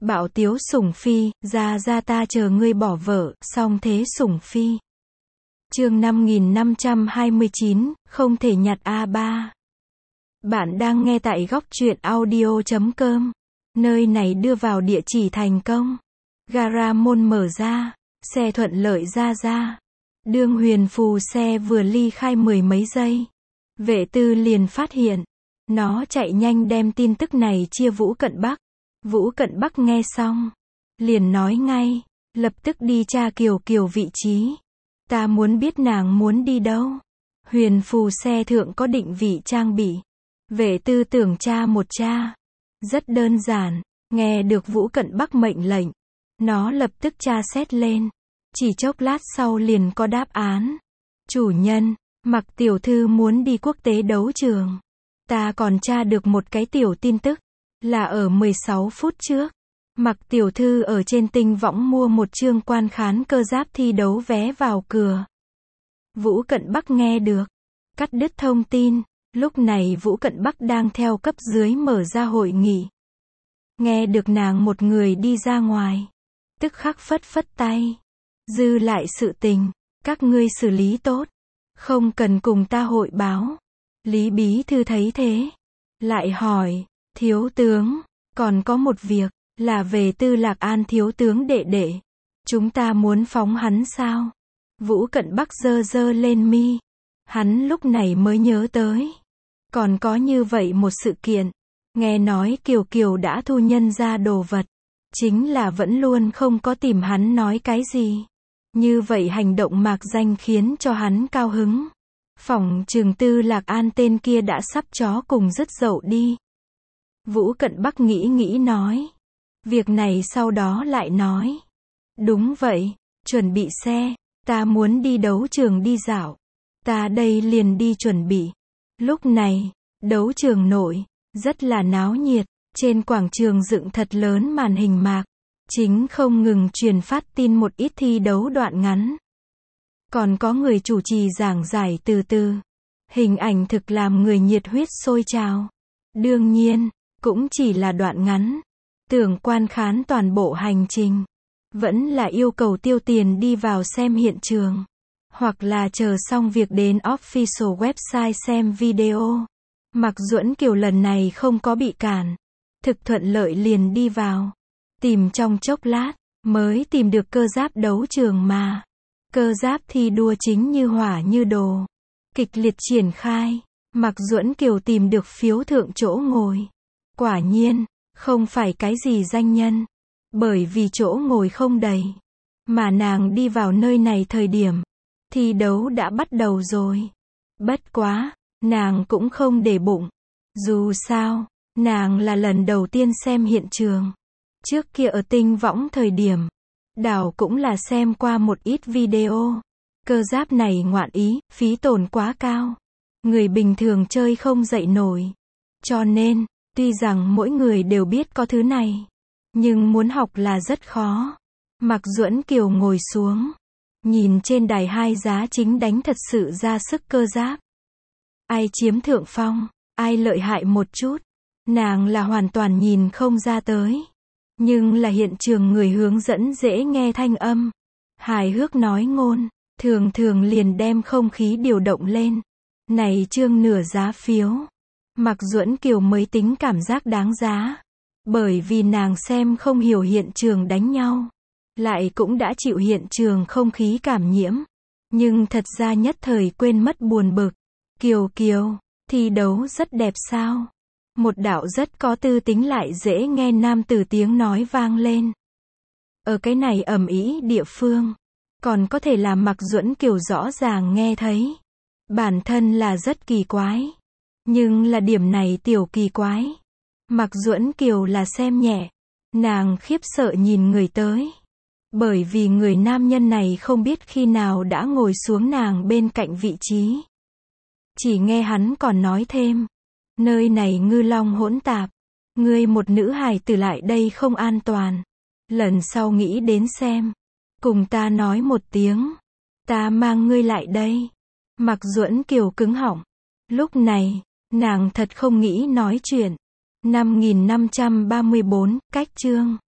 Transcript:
Bạo tiếu sủng phi, ra ta chờ ngươi bỏ vợ, song thế sủng phi. Chương 5529, không thể nhặt A3. Bạn đang nghe tại góc truyện audio.com. Nơi này đưa vào địa chỉ thành công. Gara môn mở ra, xe thuận lợi ra. Đương Huyền Phù xe vừa ly khai mười mấy giây. Vệ tư liền phát hiện. Nó chạy nhanh đem tin tức này chia Vũ Cận Bắc. Vũ Cận Bắc nghe xong. Liền nói ngay, lập tức đi tra Kiều vị trí. Ta muốn biết nàng muốn đi đâu. Huyền Phù xe thượng có định vị trang bị. Vệ tư tưởng tra một tra. Rất đơn giản, nghe được Vũ Cận Bắc mệnh lệnh. Nó lập tức tra xét lên. Chỉ chốc lát sau liền có đáp án. Chủ nhân, Mặc tiểu thư muốn đi quốc tế đấu trường. Ta còn tra được một cái tiểu tin tức. Là ở 16 phút trước. Mặc tiểu thư ở trên Tinh Võng mua một chương quan khán cơ giáp thi đấu vé vào cửa. Vũ Cận Bắc nghe được. Cắt đứt thông tin. Lúc này Vũ Cận Bắc đang theo cấp dưới mở ra hội nghị. Nghe được nàng một người đi ra ngoài. Tức khắc phất tay. Dư lại sự tình. Các ngươi xử lý tốt. Không cần cùng ta hội báo. Lý bí thư thấy thế. Lại hỏi. Thiếu tướng. Còn có một việc. Là về Tư Lạc An thiếu tướng đệ đệ. Chúng ta muốn phóng hắn sao? Vũ Cận Bắc giơ lên mi. Hắn lúc này mới nhớ tới. Còn có như vậy một sự kiện. Nghe nói Kiều đã thu nhân ra đồ vật. Chính là vẫn luôn không có tìm hắn nói cái gì. Như vậy hành động mạc danh khiến cho hắn cao hứng. Phỏng chừng Tư Lạc An tên kia đã sắp chó cùng dứt dậu đi. Vũ Cận Bắc nghĩ nói. Việc này sau đó lại nói. Đúng vậy, chuẩn bị xe. Ta muốn đi đấu trường đi dạo. Ta đây liền đi chuẩn bị. Lúc này, đấu trường nội, rất là náo nhiệt. Trên quảng trường dựng thật lớn màn hình mạc. Chính không ngừng truyền phát tin một ít thi đấu đoạn ngắn. Còn có người chủ trì giảng giải từ từ. Hình ảnh thực làm người nhiệt huyết sôi trào. Đương nhiên, cũng chỉ là đoạn ngắn. Tưởng quan khán toàn bộ hành trình. Vẫn là yêu cầu tiêu tiền đi vào xem hiện trường. Hoặc là chờ xong việc đến official website xem video. Mặc Duẫn Kiều lần này không có bị cản. Thực thuận lợi liền đi vào. Tìm trong chốc lát, mới tìm được cơ giáp đấu trường mà. Cơ giáp thi đua chính như hỏa như đồ. Kịch liệt triển khai. Mặc Duẫn Kiều tìm được phiếu thượng chỗ ngồi. Quả nhiên, không phải cái gì danh nhân. Bởi vì chỗ ngồi không đầy. Mà nàng đi vào nơi này thời điểm. Thi đấu đã bắt đầu rồi. Bất quá, nàng cũng không để bụng. Dù sao, nàng là lần đầu tiên xem hiện trường. Trước kia ở Tinh Võng thời điểm. Đảo cũng là xem qua một ít video. Cơ giáp này ngoạn ý, phí tổn quá cao. Người bình thường chơi không dậy nổi. Cho nên, tuy rằng mỗi người đều biết có thứ này. Nhưng muốn học là rất khó. Mặc Duẫn Kiều ngồi xuống. Nhìn trên đài hai giá chính đánh thật sự ra sức cơ giáp. Ai chiếm thượng phong, ai lợi hại một chút. Nàng là hoàn toàn nhìn không ra tới. Nhưng là hiện trường người hướng dẫn dễ nghe thanh âm. Hài hước nói ngôn. Thường liền đem không khí điều động lên. Này trương nửa giá phiếu. Mặc Duẫn Kiều mới tính cảm giác đáng giá. Bởi vì nàng xem không hiểu hiện trường đánh nhau. Lại cũng đã chịu hiện trường không khí cảm nhiễm. Nhưng thật ra nhất thời quên mất buồn bực. Kiều, thi đấu rất đẹp sao? Một đạo rất có tư tính lại dễ nghe nam tử tiếng nói vang lên. Ở cái này ầm ĩ địa phương. Còn có thể làm Mặc Duẫn Kiều rõ ràng nghe thấy. Bản thân là rất kỳ quái. Nhưng là điểm này tiểu kỳ quái. Mặc Duẫn Kiều là xem nhẹ. Nàng khiếp sợ nhìn người tới. Bởi vì người nam nhân này không biết khi nào đã ngồi xuống nàng bên cạnh vị trí. Chỉ nghe hắn còn nói thêm. Nơi này ngư long hỗn tạp. Ngươi một nữ hài tử lại đây không an toàn. Lần sau nghĩ đến xem. Cùng ta nói một tiếng. Ta mang ngươi lại đây. Mặc Duẫn Kiều cứng họng. Lúc này, nàng thật không nghĩ nói chuyện. 5534, cách chương.